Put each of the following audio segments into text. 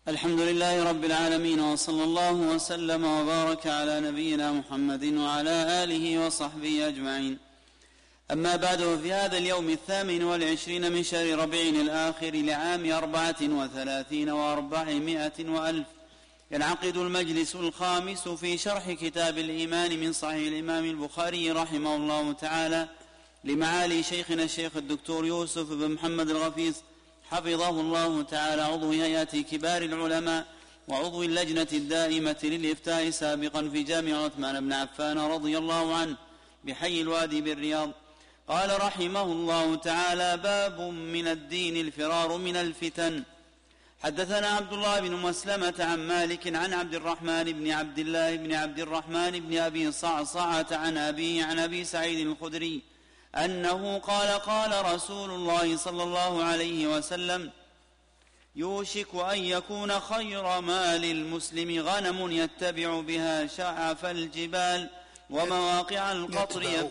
الحمد لله رب العالمين، وصلى الله وسلم وبارك على نبينا محمد وعلى آله وصحبه أجمعين. أما بعد، في هذا اليوم 28 من شهر ربيع الآخر لعام 34 و400 وألف ينعقد المجلس الخامس في شرح كتاب الإيمان من صحيح الإمام البخاري رحمه الله تعالى لمعالي شيخنا الشيخ الدكتور يوسف بن محمد الغفيص حفظه الله تعالى، عضو هيئة كبار العلماء وعضو اللجنة الدائمة للإفتاء سابقا في جامع عثمان بن عفان رضي الله عنه بحي الوادي بالرياض. قال رحمه الله تعالى: باب من الدين الفرار من الفتن. حدثنا عبد الله بن مسلمة عن مالك عن عبد الرحمن بن عبد الله بن عبد الرحمن بن أبي صعصعة عن أبيه عن أبي سعيد الخدري أنه قال: قال رسول الله صلى الله عليه وسلم: يوشك أن يكون خير مال المسلم غنم يتبع بها شعف الجبال ومواقع القطر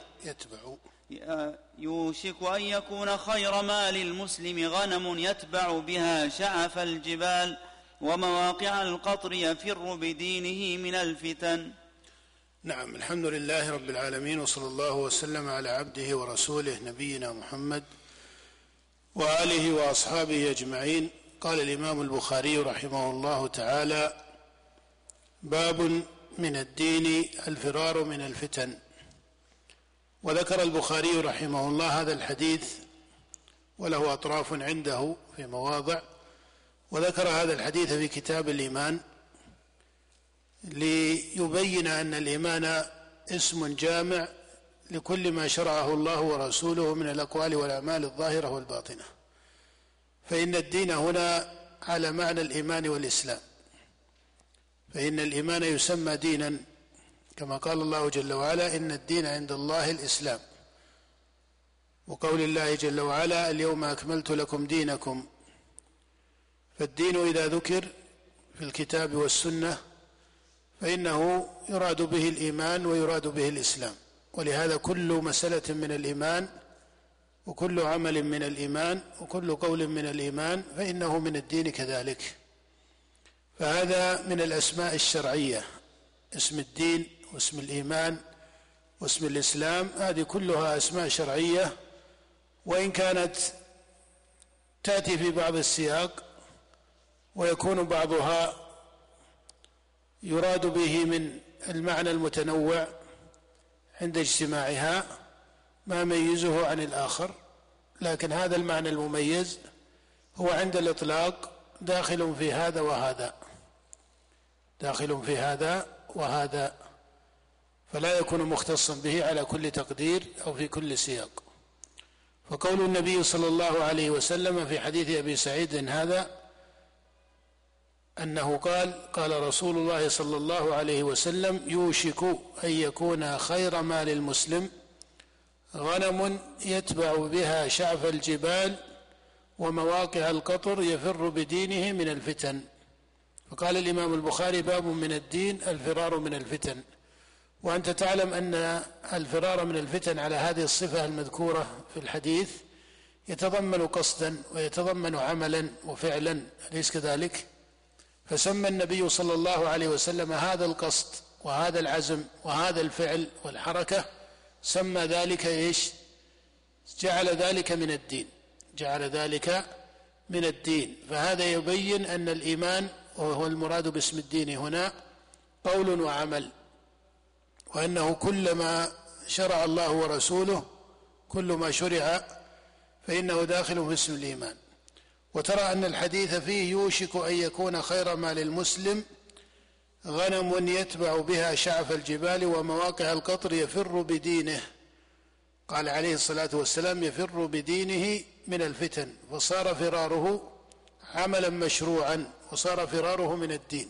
يوشك أن يكون خير مال المسلم غنم يتبع بها شعف الجبال ومواقع القطر يفر بدينه من الفتن. نعم، الحمد لله رب العالمين، وصلى الله وسلم على عبده ورسوله نبينا محمد وآله وأصحابه أجمعين. قال الإمام البخاري رحمه الله تعالى: باب من الدين الفرار من الفتن. وذكر البخاري رحمه الله هذا الحديث وله أطراف عنده في مواضع، وذكر هذا الحديث في كتاب الإيمان ليبين أن الإيمان اسم جامع لكل ما شرعه الله ورسوله من الأقوال والأعمال الظاهرة والباطنة، فإن الدين هنا على معنى الإيمان والإسلام، فإن الإيمان يسمى دينا كما قال الله جل وعلا: إن الدين عند الله الإسلام، وقول الله جل وعلا: اليوم أكملت لكم دينكم. فالدين إذا ذكر في الكتاب والسنة فإنه يراد به الإيمان ويراد به الإسلام، ولهذا كل مسألة من الإيمان وكل عمل من الإيمان وكل قول من الإيمان فإنه من الدين كذلك. فهذا من الأسماء الشرعية، اسم الدين واسم الإيمان واسم الإسلام، هذه كلها أسماء شرعية، وإن كانت تأتي في بعض السياق ويكون بعضها يراد به من المعنى المتنوع عند اجتماعها ما ميزه عن الآخر، لكن هذا المعنى المميز هو عند الإطلاق داخل في هذا وهذا، داخل في هذا وهذا، فلا يكون مختصا به على كل تقدير أو في كل سياق. فقول النبي صلى الله عليه وسلم في حديث أبي سعيد هذا أنه قال رسول الله صلى الله عليه وسلم: يوشك أن يكون خير مال المسلم غنم يتبع بها شعف الجبال ومواقع القطر يفر بدينه من الفتن. فقال الإمام البخاري: باب من الدين الفرار من الفتن. وأنت تعلم أن الفرار من الفتن على هذه الصفة المذكورة في الحديث يتضمن قصدا ويتضمن عملا وفعلا، أليس كذلك؟ فسمى النبي صلى الله عليه وسلم هذا القصد وهذا العزم وهذا الفعل والحركة، سمى ذلك إيش؟ جعل ذلك من الدين، جعل ذلك من الدين. فهذا يبين أن الإيمان، وهو المراد باسم الدين هنا، قول وعمل، وأنه كل ما شرع الله ورسوله، كل ما شرع فإنه داخل في اسم الإيمان. وترى أن الحديث فيه: يوشك أن يكون خير مال المسلم غنم يتبع بها شعف الجبال ومواقع القطر يفر بدينه. قال عليه الصلاة والسلام: يفر بدينه من الفتن، فصار فراره عملا مشروعا وصار فراره من الدين.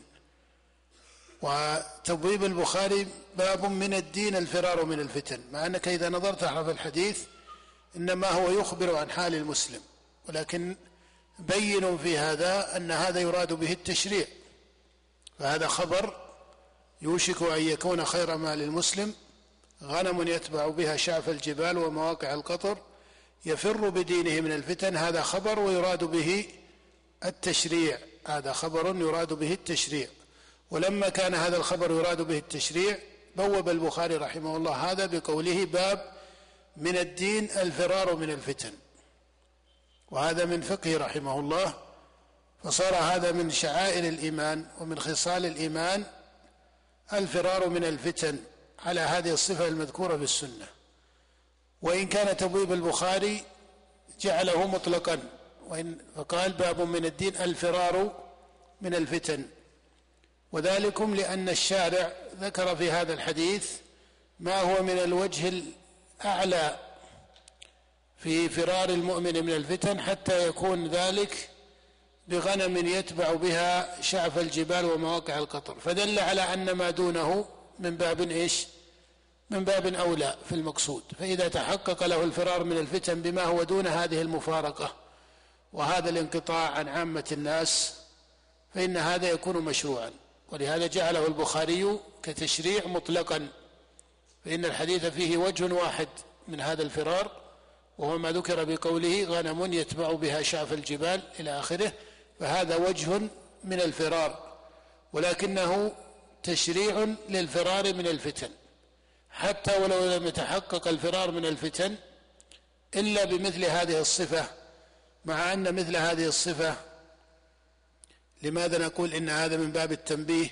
وتبويب البخاري: باب من الدين الفرار من الفتن، مع أنك إذا نظرت حرف الحديث إنما هو يخبر عن حال المسلم، ولكن بين في هذا أن هذا يراد به التشريع، فهذا خبر: يوشك أن يكون خير مال المسلم غنم يتبع بها شعف الجبال ومواقع القطر يفر بدينه من الفتن، هذا خبر ويراد به التشريع، هذا خبر يراد به التشريع. ولما كان هذا الخبر يراد به التشريع بوب البخاري رحمه الله هذا بقوله باب من الدين الفرار من الفتن، وهذا من فقه رحمه الله، فصار هذا من شعائر الإيمان ومن خصال الإيمان الفرار من الفتن على هذه الصفة المذكورة في السنة. وإن كان تبويب البخاري جعله مطلقا فقال باب من الدين الفرار من الفتن، وذلكم لأن الشارع ذكر في هذا الحديث ما هو من الوجه الأعلى في فرار المؤمن من الفتن، حتى يكون ذلك بغنم يتبع بها شعف الجبال ومواقع القطر، فدل على أن ما دونه من باب إيش؟ من باب أولى في المقصود. فإذا تحقق له الفرار من الفتن بما هو دون هذه المفارقة وهذا الانقطاع عن عامة الناس فإن هذا يكون مشروعا، ولهذا جعله البخاري كتشريع مطلقا، فإن الحديث فيه وجه واحد من هذا الفرار وهو ما ذكر بقوله غنم يتبع بها شعف الجبال إلى آخره، فهذا وجه من الفرار، ولكنه تشريع للفرار من الفتن، حتى ولو لم يتحقق الفرار من الفتن إلا بمثل هذه الصفة، مع أن مثل هذه الصفة لماذا نقول إن هذا من باب التنبيه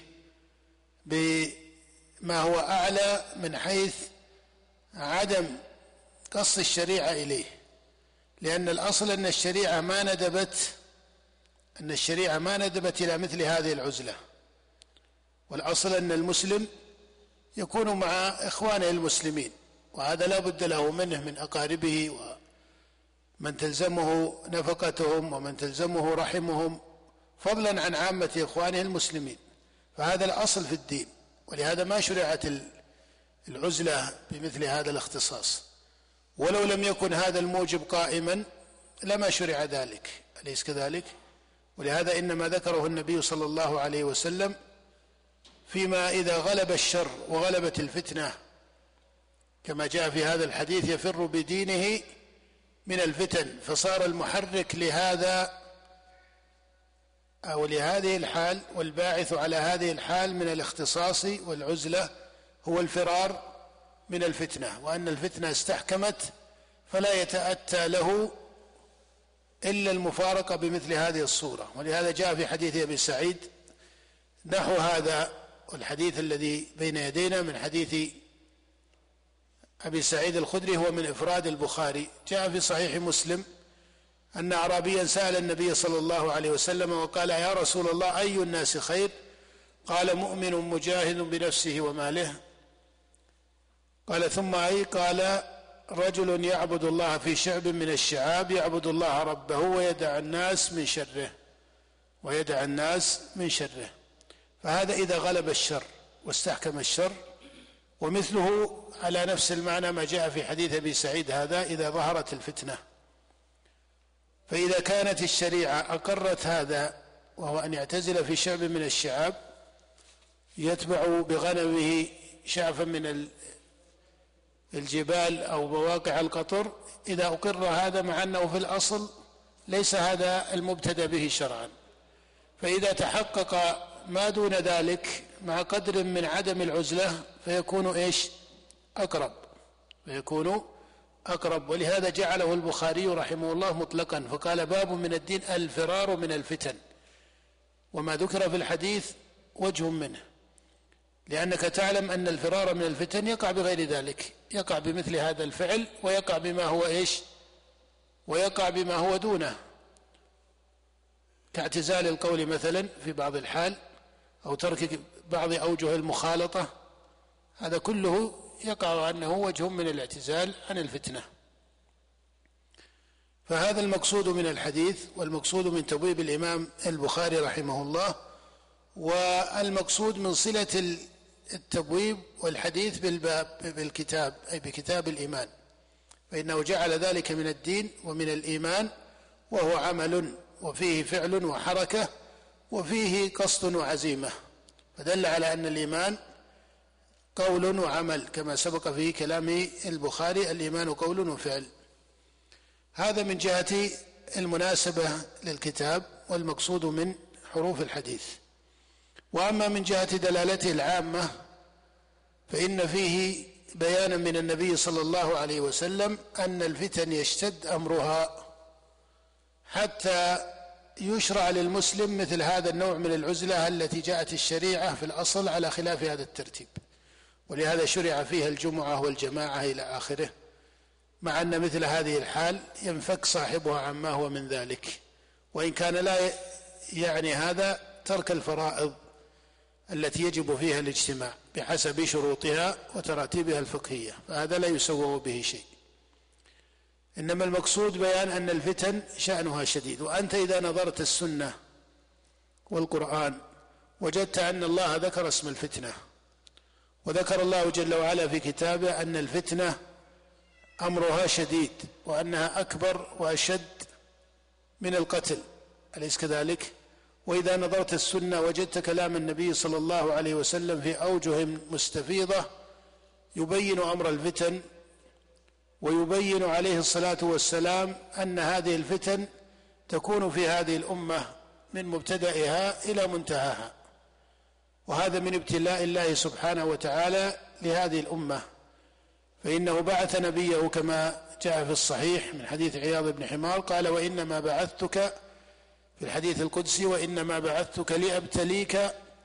بما هو أعلى من حيث عدم قص الشريعة إليه، لأن الأصل أن الشريعة ما ندبت إلى مثل هذه العزلة، والأصل أن المسلم يكون مع إخوانه المسلمين، وهذا لا بد له منه من أقاربه ومن تلزمه نفقتهم ومن تلزمه رحمهم، فضلا عن عامة إخوانه المسلمين، فهذا الأصل في الدين، ولهذا ما شرعت العزلة بمثل هذا الاختصاص، ولو لم يكن هذا الموجب قائما لما شرع ذلك، أليس كذلك؟ ولهذا إنما ذكره النبي صلى الله عليه وسلم فيما إذا غلب الشر وغلبت الفتنة، كما جاء في هذا الحديث يفر بدينه من الفتن، فصار المحرك لهذا أو لهذه الحال والباعث على هذه الحال من الاختصاص والعزلة هو الفرار من الفتنة، وأن الفتنة استحكمت فلا يتأتى له إلا المفارقة بمثل هذه الصورة. ولهذا جاء في حديث أبي سعيد نحو هذا، والحديث الذي بين يدينا من حديث أبي سعيد الخدري هو من إفراد البخاري، جاء في صحيح مسلم أن أعرابيا سأل النبي صلى الله عليه وسلم وقال يا رسول الله أي الناس خير؟ قال مؤمن مجاهد بنفسه وماله. قال ثم أي؟ قال رجل يعبد الله في شعب من الشعاب يعبد الله ربه ويدع الناس من شره. فهذا إذا غلب الشر واستحكم الشر، ومثله على نفس المعنى ما جاء في حديث أبي سعيد هذا إذا ظهرت الفتنة. فإذا كانت الشريعة أقرت هذا وهو أن يعتزل في شعب من الشعاب يتبع بغنمه شعفا من الجبال أو مواقع القطر، إذا أقر هذا مع أنه في الأصل ليس هذا المبتدأ به شرعا، فإذا تحقق ما دون ذلك مع قدر من عدم العزلة فيكون إيش؟ أقرب. ولهذا جعله البخاري رحمه الله مطلقا، فقال باب من الدين الفرار من الفتن، وما ذكر في الحديث وجه منه، لأنك تعلم أن الفرار من الفتن يقع بغير ذلك، يقع بمثل هذا الفعل ويقع بما هو إيش؟ ويقع بما هو دونه، كاعتزال القول مثلا في بعض الحال أو ترك بعض أوجه المخالطة، هذا كله يقع أنه وجه من الاعتزال عن الفتنة. فهذا المقصود من الحديث، والمقصود من تبويب الإمام البخاري رحمه الله، والمقصود من صلة التبويب والحديث بالكتاب أي بكتاب الإيمان، فإنه جعل ذلك من الدين ومن الإيمان، وهو عمل وفيه فعل وحركة وفيه قصد وعزيمة، فدل على أن الإيمان قول وعمل كما سبق في كلام البخاري الإيمان قول وفعل. هذا من جهة المناسبة للكتاب والمقصود من حروف الحديث. وأما من جهة دلالته العامة فإن فيه بيانا من النبي صلى الله عليه وسلم أن الفتن يشتد أمرها حتى يشرع للمسلم مثل هذا النوع من العزلة التي جاءت الشريعة في الأصل على خلاف هذا الترتيب، ولهذا شرع فيها الجمعة والجماعة إلى آخره، مع أن مثل هذه الحال ينفك صاحبها عما هو من ذلك، وإن كان لا يعني هذا ترك الفرائض التي يجب فيها الاجتماع بحسب شروطها وتراتيبها الفقهية، فهذا لا يسوغ به شيء. إنما المقصود بيان أن الفتن شأنها شديد. وأنت إذا نظرت السنة والقرآن وجدت أن الله ذكر اسم الفتنة، وذكر الله جل وعلا في كتابه أن الفتنة أمرها شديد وأنها أكبر وأشد من القتل، أليس كذلك؟ وإذا نظرت السنة وجدت كلام النبي صلى الله عليه وسلم في أوجه مستفيضة يبين أمر الفتن، ويبين عليه الصلاة والسلام أن هذه الفتن تكون في هذه الأمة من مبتدئها إلى منتهاها، وهذا من ابتلاء الله سبحانه وتعالى لهذه الأمة، فإنه بعث نبيه كما جاء في الصحيح من حديث عياض بن حمار قال: وإنما بعثتك في الحديث القدسي وإنما بعثتك لأبتليك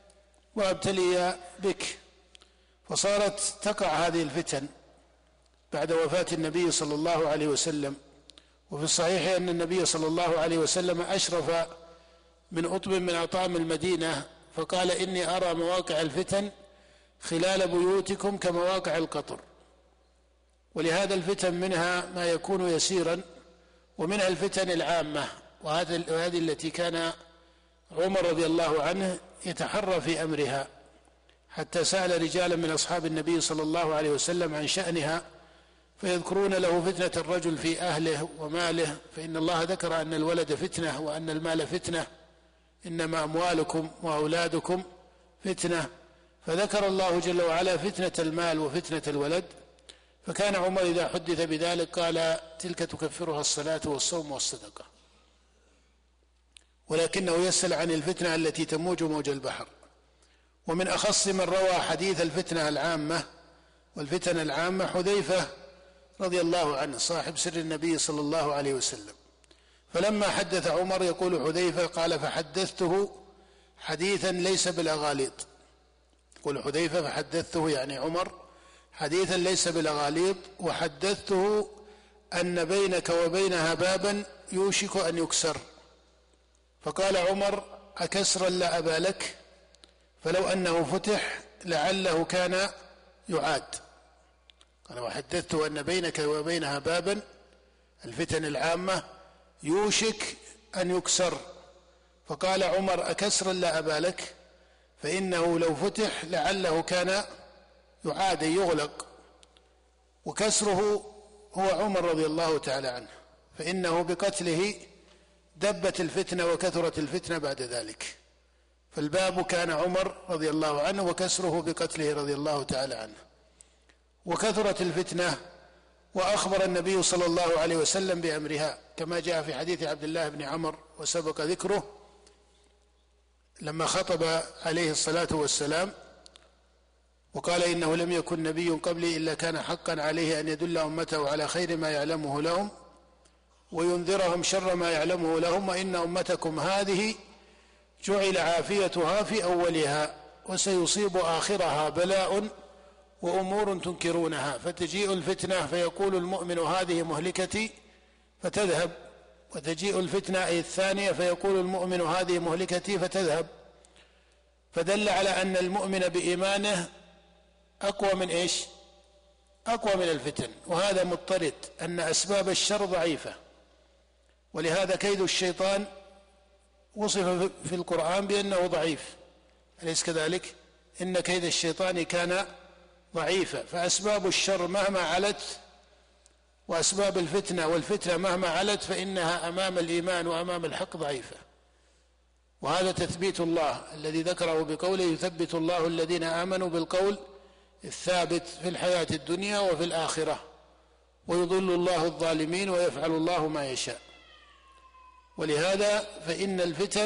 وأبتلي بك. فصارت تقع هذه الفتن بعد وفاة النبي صلى الله عليه وسلم. وفي الصحيح أن النبي صلى الله عليه وسلم أشرف من أطب من أطعام المدينة فقال: إني أرى مواقع الفتن خلال بيوتكم كمواقع القطر. ولهذا الفتن منها ما يكون يسيرا، ومنها الفتن العامة، وهذه التي كان عمر رضي الله عنه يتحرى في أمرها، حتى سأل رجالا من أصحاب النبي صلى الله عليه وسلم عن شأنها فيذكرون له فتنة الرجل في أهله وماله، فإن الله ذكر أن الولد فتنة وأن المال فتنة، إنما أموالكم وأولادكم فتنة، فذكر الله جل وعلا فتنة المال وفتنة الولد. فكان عمر إذا حدث بذلك قال: تلك تكفرها الصلاة والصوم والصدقة. ولكنه يسأل عن الفتنة التي تموج موج البحر. ومن أخص من روى حديث الفتنة العامة والفتن العامة حذيفة رضي الله عنه صاحب سر النبي صلى الله عليه وسلم. فلما حدث عمر يقول حذيفة قال: فحدثته حديثا ليس بالأغاليط. يقول حذيفة: فحدثته يعني عمر حديثا ليس بالأغاليط، وحدثته أن بينك وبينها بابا يوشك أن يكسر. فقال عمر: أكسرا لا أبا لك، فلو أنه فتح لعله كان يعاد. قال: وحدثته أن بينك وبينها بابا، الفتن العامة، يوشك أن يكسر. فقال عمر: أكسرا لا أبا لك، فإنه لو فتح لعله كان يعاد يغلق. وكسره هو عمر رضي الله تعالى عنه، فإنه بقتله دبت الفتنة وكثرت الفتنة بعد ذلك. فالباب كان عمر رضي الله عنه، وكسره بقتله رضي الله تعالى عنه. وكثرت الفتنة، وأخبر النبي صلى الله عليه وسلم بأمرها كما جاء في حديث عبد الله بن عمر وسبق ذكره لما خطب عليه الصلاة والسلام وقال: إنه لم يكن نبي قبلي إلا كان حقا عليه أن يدل أمته على خير ما يعلمه لهم وينذرهم شر ما يعلمه لهم، وإن أمتكم هذه جعل عافيتها في أولها وسيصيب آخرها بلاء وأمور تنكرونها، فتجيء الفتنة فيقول المؤمن هذه مهلكتي فتذهب، وتجيء الفتنة أي الثانية فيقول المؤمن هذه مهلكتي فتذهب. فدل على أن المؤمن بإيمانه أقوى من إيش؟ أقوى من الفتن. وهذا مضطرد أن أسباب الشر ضعيفة، ولهذا كيد الشيطان وصف في القرآن بأنه ضعيف، أليس كذلك؟ إن كيد الشيطان كان ضعيفة. فأسباب الشر مهما علت وأسباب الفتنة والفتنة مهما علت فإنها أمام الإيمان وأمام الحق ضعيفة. وهذا تثبيت الله الذي ذكره بقوله: يثبت الله الذين آمنوا بالقول الثابت في الحياة الدنيا وفي الآخرة ويضل الله الظالمين ويفعل الله ما يشاء. ولهذا فإن الفتن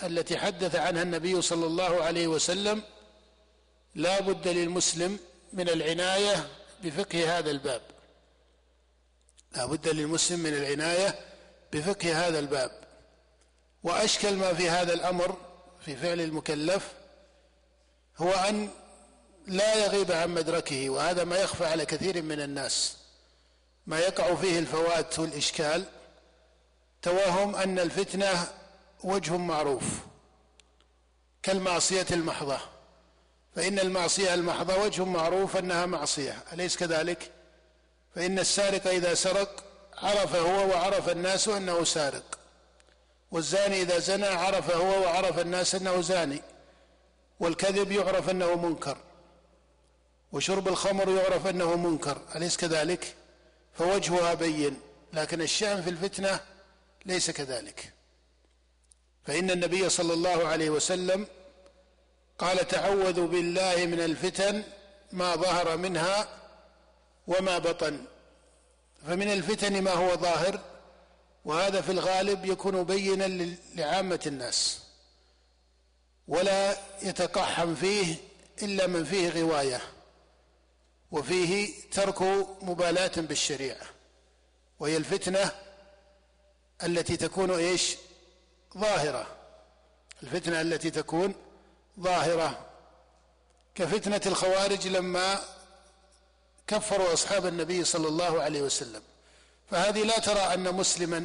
التي حدث عنها النبي صلى الله عليه وسلم لا بد للمسلم من العناية بفقه هذا الباب، لا بد للمسلم من العناية بفقه هذا الباب. وأشكل ما في هذا الأمر في فعل المكلف هو أن لا يغيب عن مدركه، وهذا ما يخفى على كثير من الناس، ما يقع فيه الفوات والإشكال، توهم أن الفتنة وجه معروف كالمعصية المحضة، فإن المعصية المحضة وجه معروف أنها معصية، أليس كذلك؟ فإن السارق إذا سرق عرف هو وعرف الناس أنه سارق، والزاني إذا زنى عرف هو وعرف الناس أنه زاني، والكذب يعرف أنه منكر، وشرب الخمر يعرف أنه منكر، أليس كذلك؟ فوجهها بين. لكن الشأن في الفتنة ليس كذلك، فإن النبي صلى الله عليه وسلم قال: تعوذوا بالله من الفتن ما ظهر منها وما بطن. فمن الفتن ما هو ظاهر، وهذا في الغالب يكون بينا لعامة الناس، ولا يتقحم فيه إلا من فيه غواية، وفيه ترك مبالاة بالشريعة، وهي الفتنة التي تكون ظاهرة، الفتنة التي تكون ظاهرة، كفتنة الخوارج لما كفروا أصحاب النبي صلى الله عليه وسلم. فهذه لا ترى أن مسلما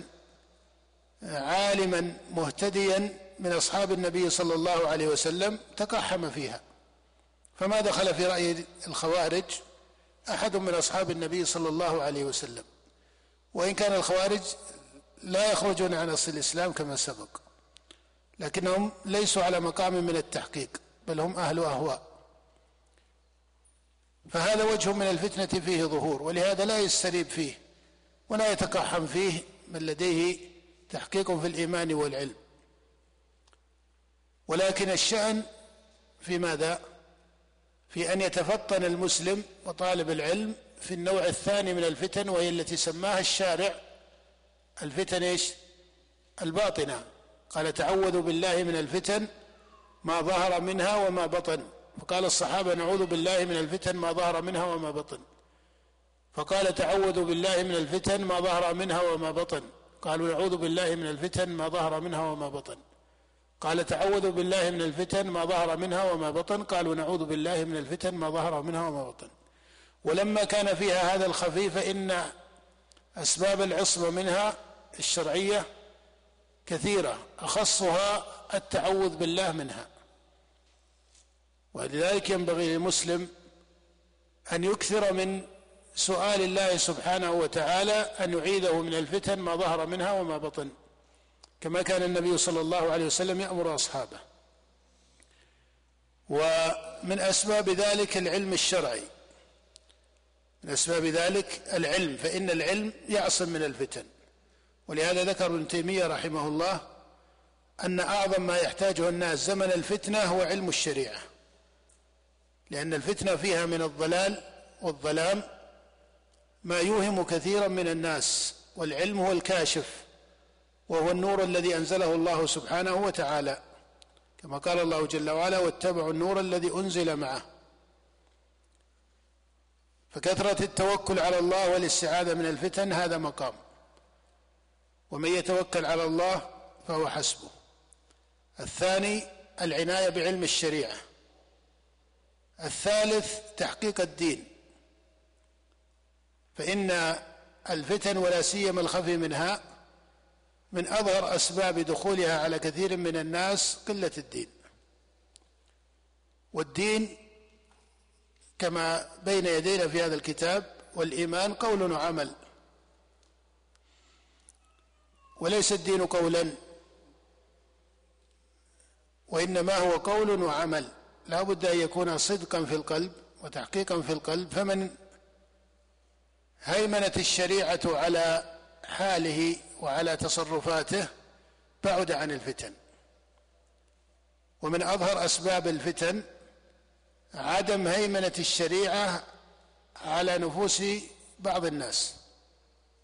عالما مهتديا من أصحاب النبي صلى الله عليه وسلم تقحم فيها، فما دخل في رأي الخوارج أحد من أصحاب النبي صلى الله عليه وسلم، وإن كان الخوارج لا يخرجون عن أصل الإسلام كما سبق، لكنهم ليسوا على مقام من التحقيق، بل هم أهل أهواء. فهذا وجه من الفتنة فيه ظهور، ولهذا لا يستريب فيه ولا يتقحم فيه من لديه تحقيق في الإيمان والعلم. ولكن الشأن في ماذا؟ في أن يتفطن المسلم وطالب العلم في النوع الثاني من الفتن، وهي التي سماها الشارع الفتن الباطنة. قال: تعوذوا بالله من الفتن ما ظهر منها وما بطن. فقال الصحابة: نعوذ بالله من الفتن ما ظهر منها وما بطن. فقال: تعوذوا بالله من الفتن ما ظهر منها وما بطن. قالوا: نعوذ بالله من الفتن ما ظهر منها وما بطن. قال: تعوذوا بالله من الفتن ما ظهر منها وما بطن. قالوا: نعوذ بالله من الفتن ما ظهر منها وما بطن. ولما كان فيها هذا الخفي فإن أسباب العصمة منها الشرعية كثيرة، أخصها التعوذ بالله منها. ولذلك ينبغي للمسلم أن يكثر من سؤال الله سبحانه وتعالى أن يعيذه من الفتن ما ظهر منها وما بطن، كما كان النبي صلى الله عليه وسلم يأمر أصحابه. ومن أسباب ذلك العلم الشرعي، من أسباب ذلك العلم، فإن العلم يعصم من الفتن. ولهذا ذكر ابن تيمية رحمه الله أن أعظم ما يحتاجه الناس زمن الفتنة هو علم الشريعة، لأن الفتنة فيها من الضلال والظلام ما يوهم كثيرا من الناس، والعلم هو الكاشف، وهو النور الذي أنزله الله سبحانه وتعالى، كما قال الله جل وعلا: واتبعوا النور الذي أنزل معه. فكثرة التوكل على الله والاستعاذة من الفتن هذا مقام، ومن يتوكل على الله فهو حسبه. الثاني العناية بعلم الشريعة. الثالث تحقيق الدين، فإن الفتن ولا سيما الخفي منها من أظهر أسباب دخولها على كثير من الناس قلة الدين. والدين كما بين يدينا في هذا الكتاب: والإيمان قول وعمل، وليس الدين قولا، وإنما هو قول وعمل، لا بد أن يكون صدقا في القلب وتحقيقا في القلب. فمن هيمنت الشريعة على حاله وعلى تصرفاته بعد عن الفتن. ومن أظهر أسباب الفتن عدم هيمنة الشريعة على نفوس بعض الناس.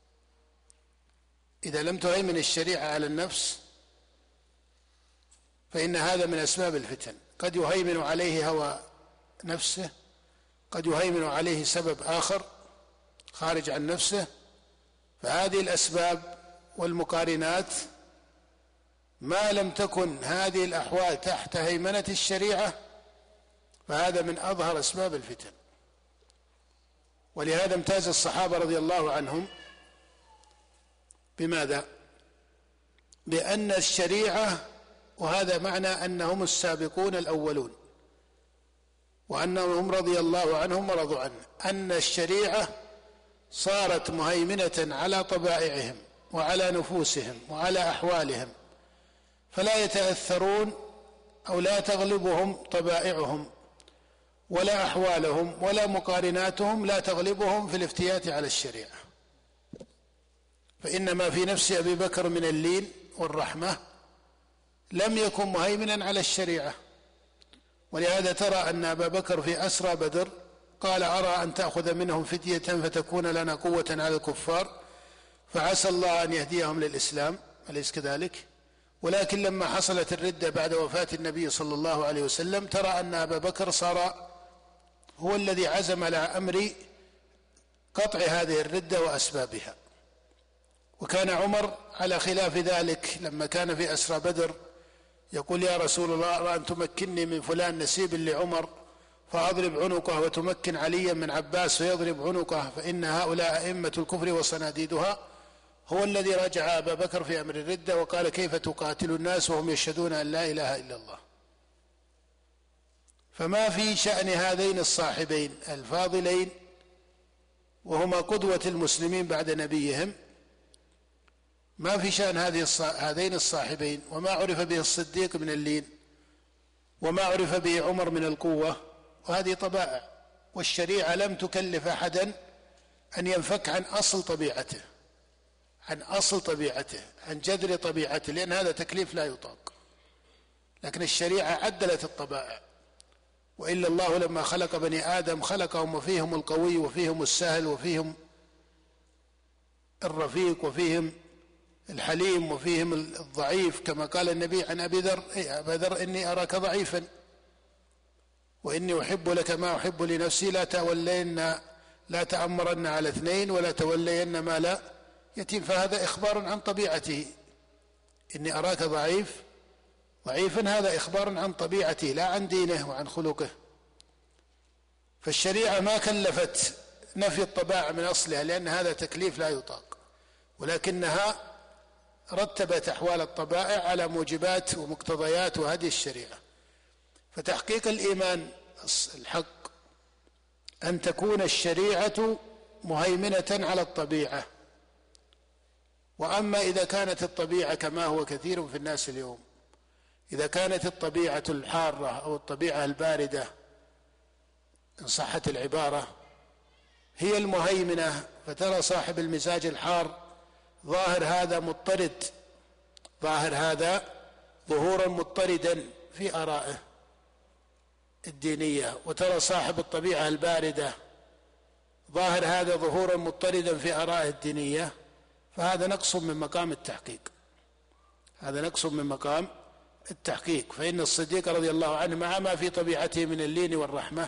إذا لم تهيمن الشريعة على النفس فإن هذا من أسباب الفتن. قد يهيمن عليه هوى نفسه، قد يهيمن عليه سبب آخر خارج عن نفسه، فهذه الأسباب والمقارنات ما لم تكن هذه الأحوال تحت هيمنة الشريعة فهذا من أظهر أسباب الفتن. ولهذا امتاز الصحابة رضي الله عنهم بماذا؟ بأن الشريعة، وهذا معنى أنهم السابقون الأولون وأنهم رضي الله عنهم ورضوا عنه، أن الشريعة صارت مهيمنة على طبائعهم وعلى نفوسهم وعلى أحوالهم، فلا يتأثرون أو لا تغلبهم طبائعهم ولا أحوالهم ولا مقارناتهم لا تغلبهم في الافتيات على الشريعة. فإن ما في نفس أبي بكر من اللين والرحمة لم يكن مهيمنا على الشريعة. ولهذا ترى أن أبا بكر في أسرى بدر قال: أرى أن تأخذ منهم فدية فتكون لنا قوة على الكفار، فعسى الله أن يهديهم للإسلام، أليس كذلك؟ ولكن لما حصلت الردة بعد وفاة النبي صلى الله عليه وسلم ترى أن أبا بكر صار هو الذي عزم على أمر قطع هذه الردة وأسبابها. وكان عمر على خلاف ذلك لما كان في أسرى بدر يقول: يا رسول الله، أرى أن تمكنني من فلان نسيب لعمر فأضرب عنقه، وتمكن عليا من عباس فيضرب عنقه، فإن هؤلاء أئمة الكفر وصناديدها. هو الذي راجع أبا بكر في أمر الردة وقال: كيف تقاتل الناس وهم يشهدون أن لا إله إلا الله. فما في شأن هذين الصاحبين الفاضلين وهما قدوة المسلمين بعد نبيهم، ما في شأن هذين الصاحبين وما عرف به الصديق من اللين وما عرف به عمر من القوة، وهذه طبائع. والشريعة لم تكلف أحدا أن ينفك عن أصل طبيعته، عن جذر طبيعته، لأن هذا تكليف لا يطاق. لكن الشريعة عدلت الطبائع. وإلا الله لما خلق بني آدم خلقهم وفيهم القوي وفيهم السهل وفيهم الرفيق وفيهم الحليم وفيهم الضعيف، كما قال النبي عن أبي ذر: يا أبا ذر، إني أراك ضعيفا وإني أحب لك ما أحب لنفسي، لا تأمرن على اثنين ولا تولين مال يتيم. فهذا إخبار عن طبيعته. إني أراك ضعيفا، هذا إخبار عن طبيعته لا عن دينه وعن خلقه. فالشريعة ما كلفت نفي الطبائع من أصلها، لأن هذا تكليف لا يطاق، ولكنها رتبت أحوال الطبائع على موجبات ومقتضيات وهدي الشريعة. فتحقيق الإيمان الحق أن تكون الشريعة مهيمنة على الطبيعة. وأما إذا كانت الطبيعة كما هو كثير في الناس اليوم، إذا كانت الطبيعة الحارة أو الطبيعة الباردة إن صحت العبارة هي المهيمنة، فترى صاحب المزاج الحار ظاهر هذا ظهورا مضطردا في آرائه الدينية، وترى صاحب الطبيعة الباردة ظاهر هذا ظهورا مضطردا في آرائه الدينية. فهذا نقص من مقام التحقيق. فإن الصديق رضي الله عنه مع ما في طبيعته من اللين والرحمة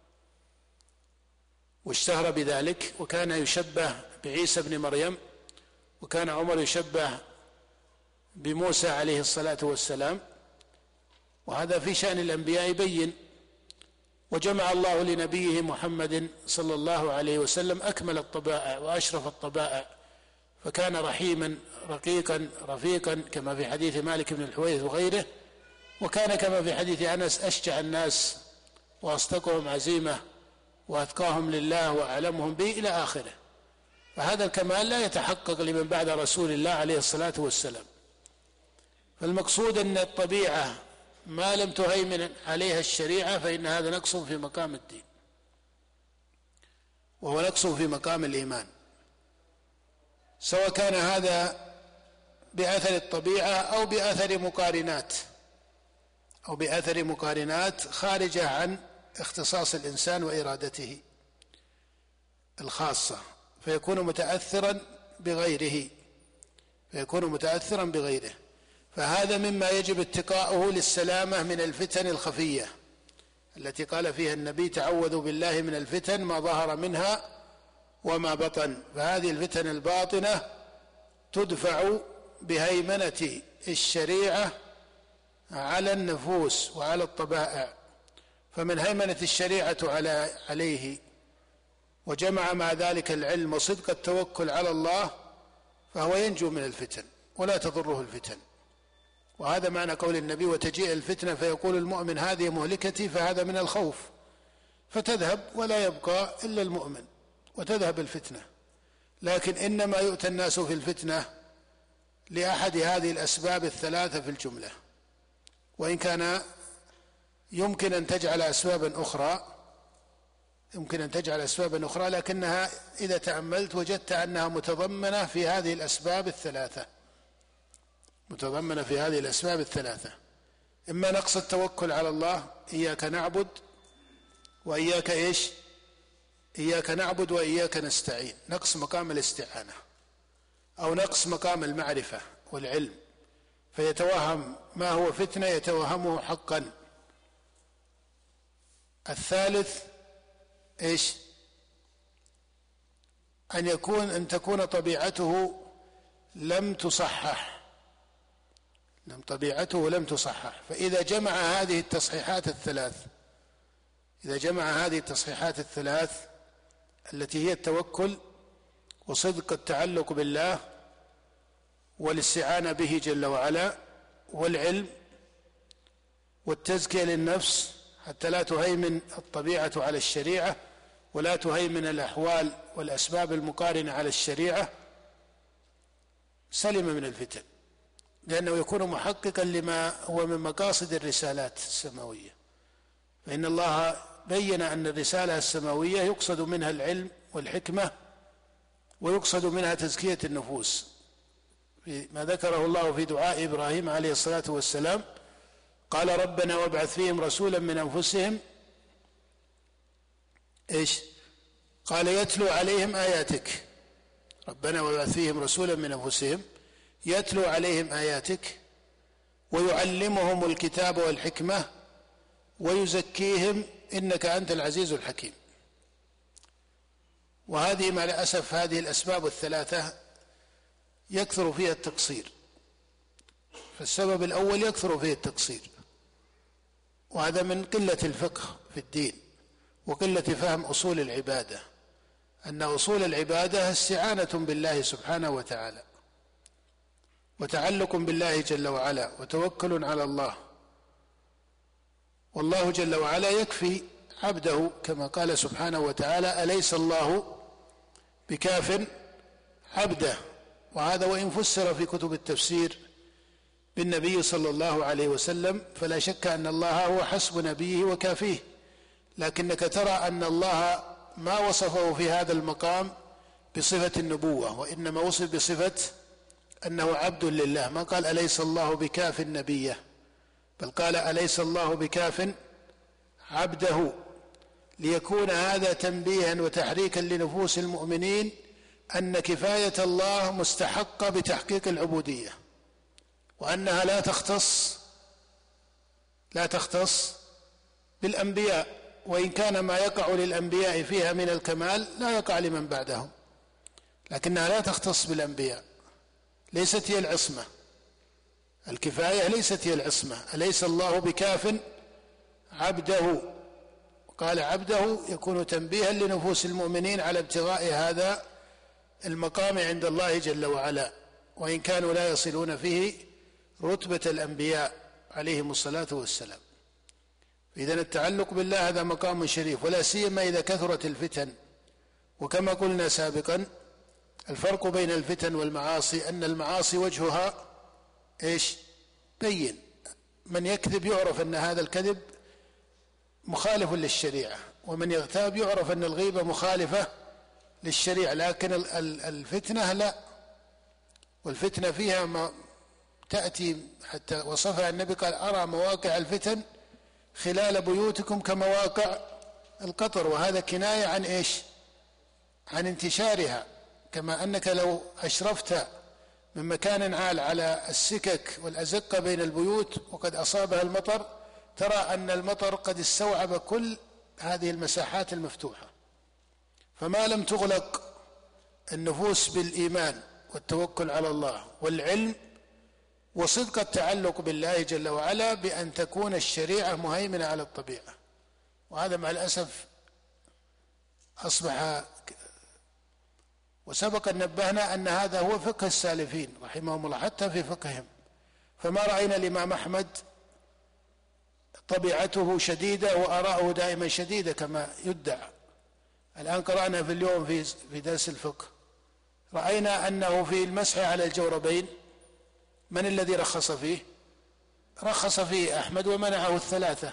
واشتهر بذلك، وكان يشبه بعيسى بن مريم، وكان عمر يشبه بموسى عليه الصلاة والسلام، وهذا في شأن الأنبياء بين. وجمع الله لنبيه محمد صلى الله عليه وسلم أكمل الطبائع وأشرف الطبائع، فكان رحيما رقيقا رفيقا كما في حديث مالك بن الحويرث وغيره، وكان كما في حديث أنس أشجع الناس وأصدقهم عزيمة وأتقاهم لله وأعلمهم به إلى آخره. فهذا الكمال لا يتحقق لمن بعد رسول الله عليه الصلاة والسلام. فالمقصود أن الطبيعة ما لم تهيمن عليها الشريعة فإن هذا نقص في مقام الدين، وهو نقص في مقام الإيمان، سواء كان هذا بأثر الطبيعة أو بأثر مقارنات خارجة عن اختصاص الإنسان وإرادته الخاصة، فيكون متأثرا بغيره. فهذا مما يجب اتقاؤه للسلامة من الفتن الخفية التي قال فيها النبي: تعوذوا بالله من الفتن ما ظهر منها وما بطن. فهذه الفتن الباطنة تدفع بهيمنة الشريعة على النفوس وعلى الطبائع، فمن هيمنة الشريعة عليه وجمع مع ذلك العلم وصدق التوكل على الله فهو ينجو من الفتن ولا تضره الفتن. وهذا معنى قول النبي: وتجيء الفتنة فيقول المؤمن هذه مهلكتي، فهذا من الخوف، فتذهب ولا يبقى إلا المؤمن وتذهب الفتنة. لكن إنما يؤتى الناس في الفتنة لأحد هذه الأسباب الثلاثة في الجملة، وإن كان يمكن أن تجعل أسبابا أخرى، لكنها إذا تأملت وجدت أنها متضمنة في هذه الأسباب الثلاثة، إما نقص التوكل على الله: إياك نعبد وإياك نستعين، نقص مقام الاستعانة، أو نقص مقام المعرفة والعلم، فيتوهم ما هو فتنة يتوهمه حقا. الثالث أن تكون طبيعته لم تصحح، فإذا جمع هذه التصحيحات الثلاث التي هي التوكل وصدق التعلق بالله والاستعانة به جل وعلا والعلم والتزكية للنفس حتى لا تهيمن الطبيعة على الشريعة ولا تهيمن الأحوال والأسباب المقارنة على الشريعة، سلم من الفتن، لأنه يكون محققا لما هو من مقاصد الرسالات السماوية. فإن الله بين أن الرسالة السماوية يقصد منها العلم والحكمة ويقصد منها تزكية النفوس، ما ذكره الله في دعاء إبراهيم عليه الصلاة والسلام: قال ربنا وابعث فيهم رسولا من أنفسهم قال يتلو عليهم آياتك. ربنا وابعث فيهم رسولا من أنفسهم يتلو عليهم آياتك ويعلمهم الكتاب والحكمة ويزكيهم إنك أنت العزيز الحكيم. وهذه مع الأسف هذه الأسباب الثلاثة يكثر فيها التقصير، فالسبب الأول يكثر فيه التقصير، وهذا من قلة الفقه في الدين وقلة فهم أصول العبادة، أن أصول العبادة استعانة بالله سبحانه وتعالى وتعلق بالله جل وعلا وتوكل على الله، والله جل وعلا يكفي عبده كما قال سبحانه وتعالى: أليس الله بكاف عبده. وهذا وإن فسر في كتب التفسير بالنبي صلى الله عليه وسلم فلا شك أن الله هو حسب نبيه وكافيه، لكنك ترى أن الله ما وصفه في هذا المقام بصفة النبوة، وإنما وصف بصفة أنه عبد لله، ما قال أليس الله بكاف نبيه، بل قال أليس الله بكاف عبده، ليكون هذا تنبيها وتحريكا لنفوس المؤمنين أن كفاية الله مستحقة بتحقيق العبودية، وأنها لا تختص بالأنبياء، وإن كان ما يقع للأنبياء فيها من الكمال لا يقع لمن بعدهم، لكنها لا تختص بالأنبياء، ليست هي العصمة، الكفاية ليست هي العصمة. أليس الله بكاف عبده، قال عبده يكون تنبيها لنفوس المؤمنين على ابتغاء هذا المقام عند الله جل وعلا، وإن كانوا لا يصلون فيه رتبة الأنبياء عليهم الصلاة والسلام. إذن التعلق بالله هذا مقام شريف، ولا سيما إذا كثرت الفتن. وكما قلنا سابقا الفرق بين الفتن والمعاصي أن المعاصي وجهها بين، من يكذب يعرف أن هذا الكذب مخالف للشريعة، ومن يغتاب يعرف أن الغيبة مخالفة للشريعة، لكن الفتنة لا، والفتنة فيها ما تأتي حتى وصفها النبي قال: أرى مواقع الفتن خلال بيوتكم كمواقع القطر، وهذا كناية عن عن انتشارها، كما أنك لو أشرفت من مكان عال على السكك والأزقة بين البيوت وقد أصابها المطر، ترى أن المطر قد استوعب كل هذه المساحات المفتوحة. فما لم تغلق النفوس بالإيمان والتوكل على الله والعلم وصدق التعلق بالله جل وعلا بأن تكون الشريعة مهيمنة على الطبيعة. وهذا مع الأسف أصبح، وسبق أن نبهنا أن هذا هو فقه السالفين رحمهم الله حتى في فقههم. فما رأينا الإمام أحمد طبيعته شديدة وآراءه دائما شديدة كما يدعى. الآن قرأنا في اليوم في درس الفقه رأينا أنه في المسح على الجوربين من الذي رخص فيه؟ رخص فيه أحمد ومنعه الثلاثة.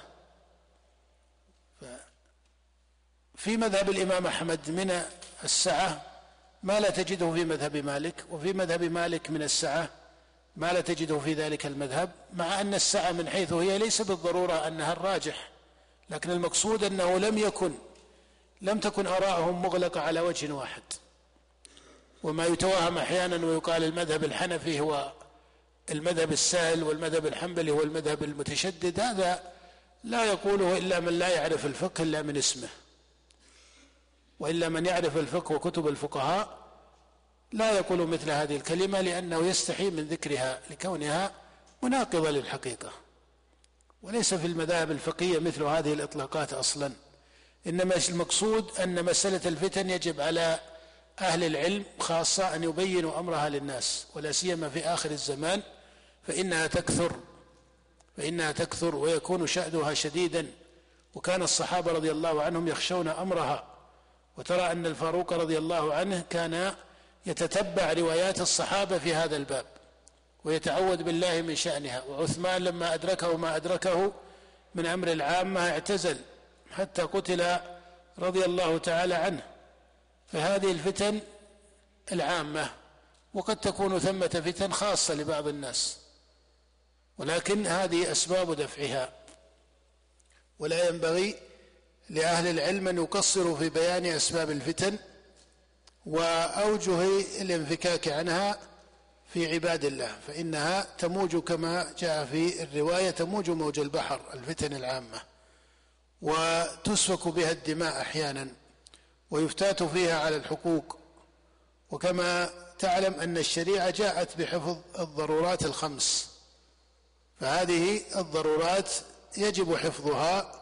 في مذهب الإمام أحمد من السعة ما لا تجده في مذهب مالك، وفي مذهب مالك من السعة ما لا تجده في ذلك المذهب، مع أن السعة من حيث هي ليس بالضرورة أنها الراجح، لكن المقصود أنه لم تكن آراءهم مغلقة على وجه واحد. وما يتوهم أحيانا ويقال المذهب الحنفي هو المذهب السائل والمذهب الحنبلي هو المذهب المتشدد، هذا لا يقوله إلا من لا يعرف الفقه إلا من اسمه، وإلا من يعرف الفقه وكتب الفقهاء لا يقول مثل هذه الكلمة، لأنه يستحي من ذكرها لكونها مناقضة للحقيقة. وليس في المذاهب الفقهية مثل هذه الإطلاقات أصلا، إنما المقصود أن مسألة الفتن يجب على أهل العلم خاصة أن يبينوا أمرها للناس، ولا سيما في آخر الزمان فإنها تكثر ويكون شأنها شديدا. وكان الصحابة رضي الله عنهم يخشون أمرها، وترى أن الفاروق رضي الله عنه كان يتتبع روايات الصحابة في هذا الباب ويتعوذ بالله من شأنها. وعثمان لما أدركه ما أدركه من أمر العامة اعتزل حتى قتل رضي الله تعالى عنه. فهذه الفتن العامة، وقد تكون ثمة فتن خاصة لبعض الناس، ولكن هذه أسباب دفعها. ولا ينبغي لأهل العلم أن يقصروا في بيان أسباب الفتن وأوجه الانفكاك عنها في عباد الله، فإنها تموج كما جاء في الرواية تموج موج البحر الفتن العامة، وتسفك بها الدماء أحيانا ويفتات فيها على الحقوق. وكما تعلم أن الشريعة جاءت بحفظ الضرورات الخمس، فهذه الضرورات يجب حفظها،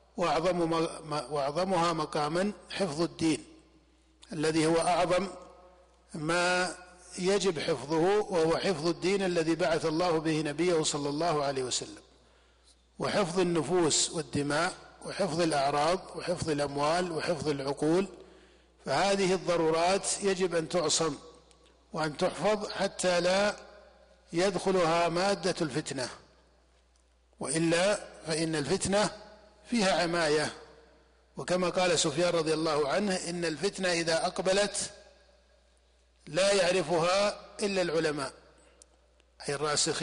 وأعظمها مقاما حفظ الدين الذي هو أعظم ما يجب حفظه، وهو حفظ الدين الذي بعث الله به نبيه صلى الله عليه وسلم، وحفظ النفوس والدماء وحفظ الأعراض وحفظ الأموال وحفظ العقول. فهذه الضرورات يجب أن تعصم وأن تحفظ حتى لا يدخلها مادة الفتنة، وإلا فإن الفتنة فيها عماية. وكما قال سفيان رضي الله عنه إن الفتنة إذا أقبلت لا يعرفها إلا العلماء، أي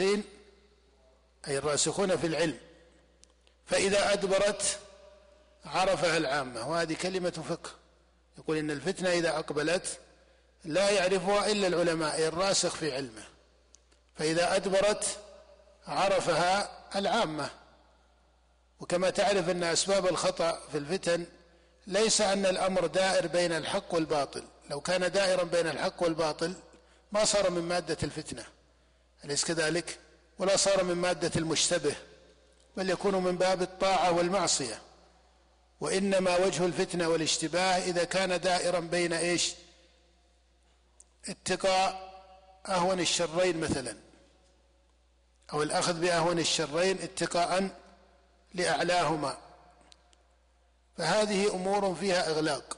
الراسخون في العلم، فإذا أدبرت عرفها العامة. وهذه كلمة فقه، يقول إن الفتنة إذا أقبلت لا يعرفها إلا العلماء، أي الراسخ في علمه، فإذا أدبرت عرفها العامة. وكما تعرف أن أسباب الخطأ في الفتن ليس أن الأمر دائر بين الحق والباطل، لو كان دائرا بين الحق والباطل ما صار من مادة الفتنة، أليس كذلك؟ ولا صار من مادة المشتبه، بل يكون من باب الطاعة والمعصية. وإنما وجه الفتنة والاشتباه إذا كان دائرا بين اتقاء أهون الشرين مثلا، أو الأخذ بأهون الشرين اتقاء لأعلاهما، فهذه أمور فيها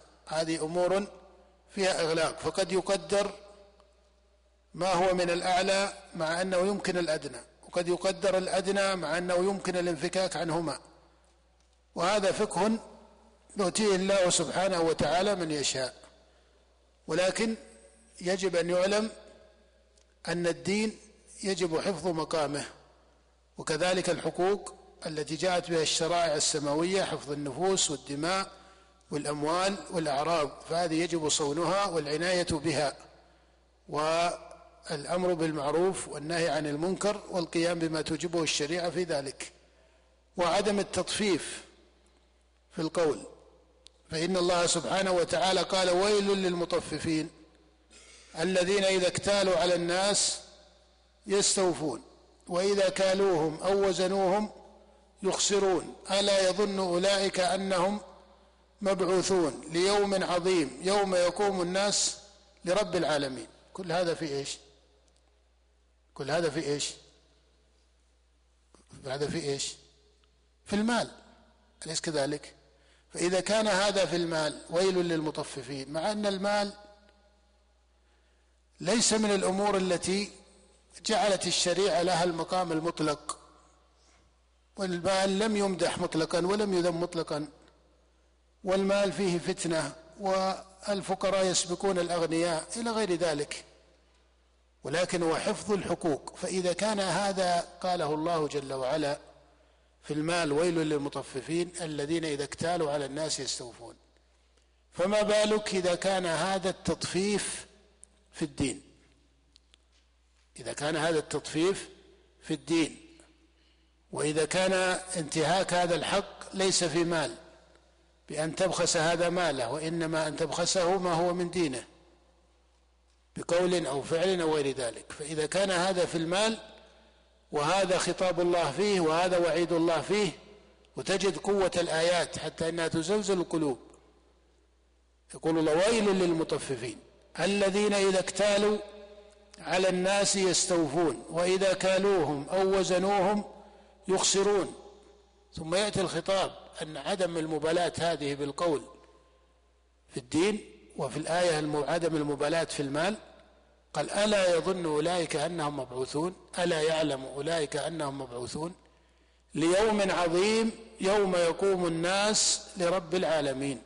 إغلاق، فقد يقدر ما هو من الأعلى مع أنه يمكن الأدنى، وقد يقدر الأدنى مع أنه يمكن الانفكاك عنهما. وهذا فقه يؤتيه الله سبحانه وتعالى من يشاء. ولكن يجب أن يعلم أن الدين يجب حفظ مقامه، وكذلك الحقوق التي جاءت بها الشرائع السماوية، حفظ النفوس والدماء والأموال والأعراض، فهذه يجب صونها والعناية بها. والأمر بالمعروف والنهي عن المنكر والقيام بما توجبه الشريعة في ذلك، وعدم التطفيف في القول. فإن الله سبحانه وتعالى قال: ويل للمطففين الذين إذا اكتالوا على الناس يستوفون وإذا كالوهم أو وزنوهم يخسرون ألا يظن أولئك أنهم مبعوثون ليوم عظيم يوم يقوم الناس لرب العالمين. كل هذا في إيش؟ كل هذا في إيش؟ هذا في إيش؟ في المال، أليس كذلك؟ فإذا كان هذا في المال ويل للمطففين، مع أن المال ليس من الأمور التي جعلت الشريعة لها المقام المطلق، والمال لم يمدح مطلقا ولم يذم مطلقا، والمال فيه فتنة والفقراء يسبقون الأغنياء إلى غير ذلك، ولكن هو حفظ الحقوق. فإذا كان هذا قاله الله جل وعلا في المال: ويل للمطففين الذين إذا اكتالوا على الناس يستوفون، فما بالك إذا كان هذا التطفيف في الدين؟ إذا كان هذا التطفيف في الدين، وإذا كان انتهاك هذا الحق ليس في مال بأن تبخس هذا ماله، وإنما أن تبخسه ما هو من دينه بقول أو فعل أو غير ذلك. فإذا كان هذا في المال وهذا خطاب الله فيه وهذا وعيد الله فيه، وتجد قوة الآيات حتى أنها تزلزل القلوب. يقول الله: ويل للمطففين الذين إذا اكتالوا على الناس يستوفون وإذا كالوهم أو وزنوهم يخسرون. ثم يأتي الخطاب أن عدم المبالاة هذه بالقول في الدين، وفي الآية عدم المبالاة في المال. قال: ألا يظن أولئك أنهم مبعوثون، ألا يعلم أولئك أنهم مبعوثون ليوم عظيم يوم يقوم الناس لرب العالمين.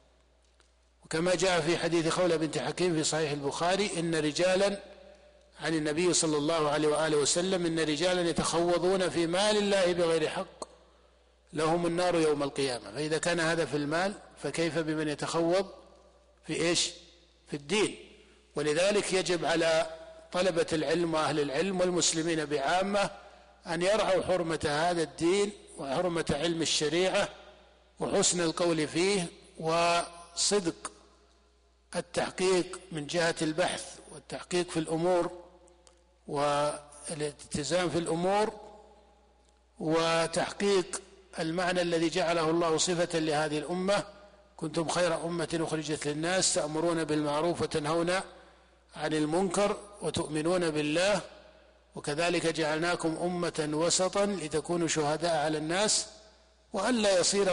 وكما جاء في حديث خولة بنت حكيم في صحيح البخاري: إن رجالا، عن النبي صلى الله عليه وآله وسلم، إن رجالا يتخوضون في مال الله بغير حق لهم النار يوم القيامة. فإذا كان هذا في المال فكيف بمن يتخوض في إيش؟ في الدين. ولذلك يجب على طلبة العلم وأهل العلم والمسلمين بعامة أن يرعوا حرمة هذا الدين وحرمة علم الشريعة وحسن القول فيه وصدق التحقيق من جهة البحث والتحقيق في الأمور والالتزام في الأمور وتحقيق المعنى الذي جعله الله صفة لهذه الأمة: كنتم خير أمة أخرجت للناس تأمرون بالمعروف وتنهون عن المنكر وتؤمنون بالله، وكذلك جعلناكم أمة وسطا لتكونوا شهداء على الناس، وألا يصير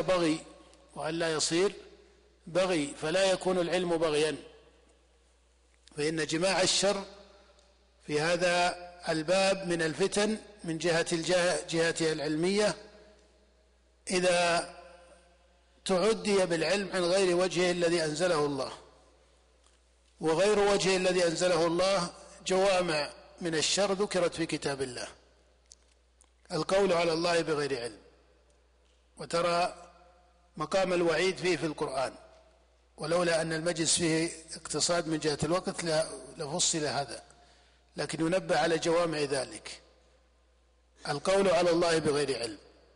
بغي، فلا يكون العلم بغيا. فإن جماع الشر في هذا الباب من الفتن من جهتها العلمية إذا تعدي بالعلم عن غير وجهه الذي أنزله الله. وغير وجهه الذي أنزله الله جوامع من الشر ذكرت في كتاب الله: القول على الله بغير علم، وترى مقام الوعيد فيه في القرآن، ولولا أن المجلس فيه اقتصاد من جهة الوقت لفصل هذا، لكن ينبه على جوامع ذلك: القول على الله بغير علم.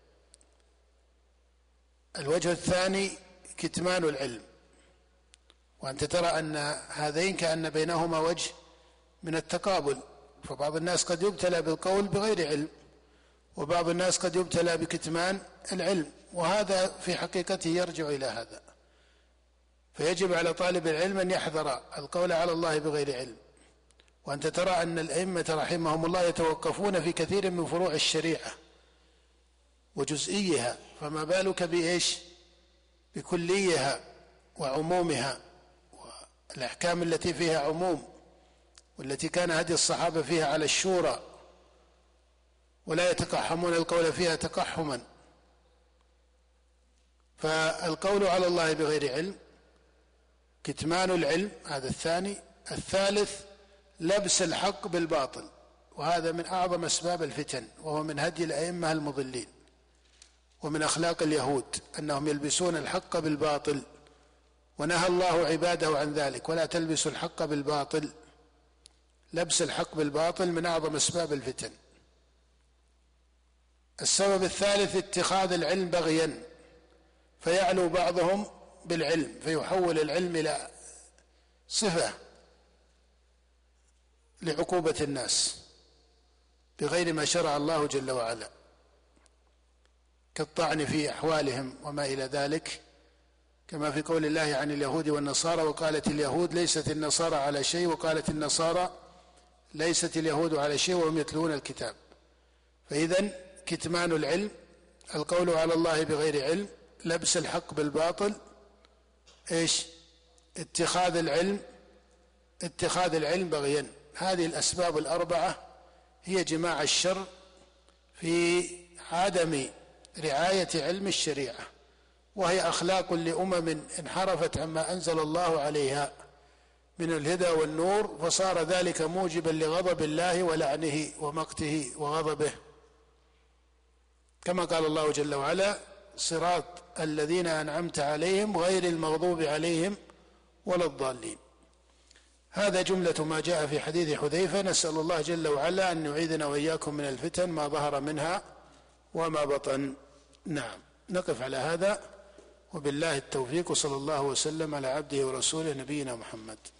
الوجه الثاني كتمان العلم، وأنت ترى أن هذين كأن بينهما وجه من التقابل، فبعض الناس قد يبتلى بالقول بغير علم، وبعض الناس قد يبتلى بكتمان العلم، وهذا في حقيقته يرجع إلى هذا. فيجب على طالب العلم أن يحذر القول على الله بغير علم. وأنت ترى أن الأئمة رحمهم الله يتوقفون في كثير من فروع الشريعة وجزئيها، فما بالك بإيش؟ بكليها وعمومها، والأحكام التي فيها عموم والتي كان هدي الصحابة فيها على الشورى، ولا يتقحمون القول فيها تقحما. فالقول على الله بغير علم، كتمان العلم، هذا الثاني. الثالث لبس الحق بالباطل، وهذا من أعظم أسباب الفتن، وهو من هدي الأئمة المضلين ومن أخلاق اليهود أنهم يلبسون الحق بالباطل، ونهى الله عباده عن ذلك: ولا تلبسوا الحق بالباطل. لبس الحق بالباطل من أعظم أسباب الفتن. السبب الثالث اتخاذ العلم بغيا، فيعلو بعضهم بالعلم فيحول العلم إلى صفة لعقوبة الناس بغير ما شرع الله جل وعلا، كالطعن في أحوالهم وما إلى ذلك، كما في قول الله عن اليهود والنصارى: وقالت اليهود ليست النصارى على شيء وقالت النصارى ليست اليهود على شيء وهم يتلون الكتاب. فإذن كتمان العلم، القول على الله بغير علم، لبس الحق بالباطل، اتخاذ العلم بغيا. هذه الأسباب الأربعة هي جماع الشر في عدم رعاية علم الشريعة، وهي أخلاق لأمم انحرفت عما أنزل الله عليها من الهدى والنور، فصار ذلك موجبا لغضب الله ولعنه ومقته وغضبه، كما قال الله جل وعلا: صراط الذين أنعمت عليهم غير المغضوب عليهم ولا الضالين. هذا جملة ما جاء في حديث حذيفة. نسأل الله جل وعلا أن يعيذنا وإياكم من الفتن ما ظهر منها وما بطن. نعم، نقف على هذا، وبالله التوفيق، وصلى الله وسلم على عبده ورسوله نبينا محمد.